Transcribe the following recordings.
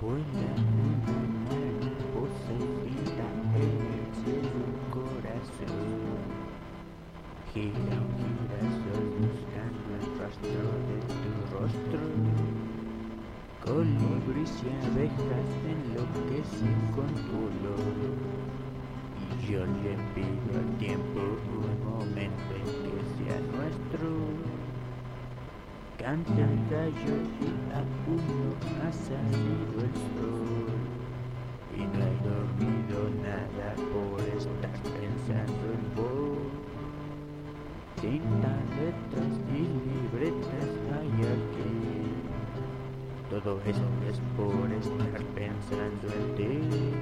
Vuela una mariposa y grita en el cielo un corazón. Gira un girasol buscando el rastro de tu rostro. Colibríes y abejas enloquecen con tu olor. Y yo le pido al tiempo un momento en que sea nuestro. Cantan gallos y a uno ha salido el sol. Y no he dormido nada por estar pensando en vos. Cintas, letras y libretas hay aquí. Todo eso es por estar pensando en ti.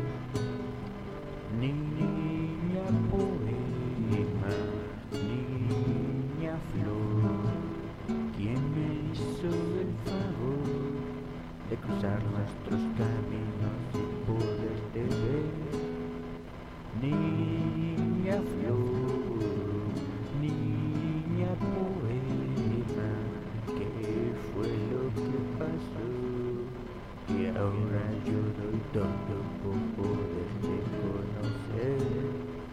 Niña poema, niña flor, ¿quién me hizo el favor de cruzar nuestros caminos y poderte ver? Niña flor, niña poema, ¿qué fue lo que pasó? Y ahora yo doy todo por poderte conocer.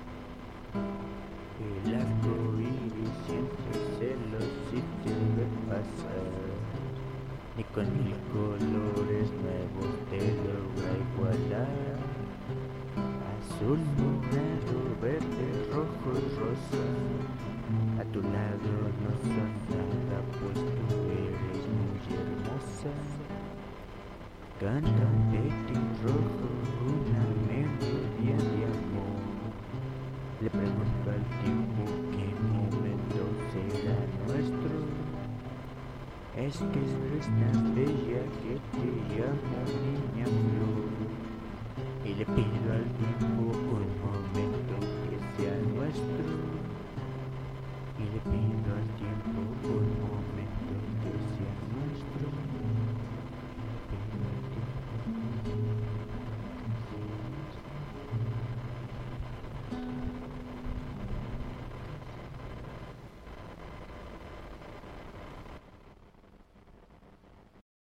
El arco iris siente celos si te ve pasar. Ni con mil colores nuevos te logra igualar. Azul, morado, verde, rojo y rosa. A tu lado no son nada, pues tú eres muy hermosa. Canta un petirrojo una melodía de amor. Le pregunto al tiempo qué momento será nuestro. Es que eres tan bella que te llamo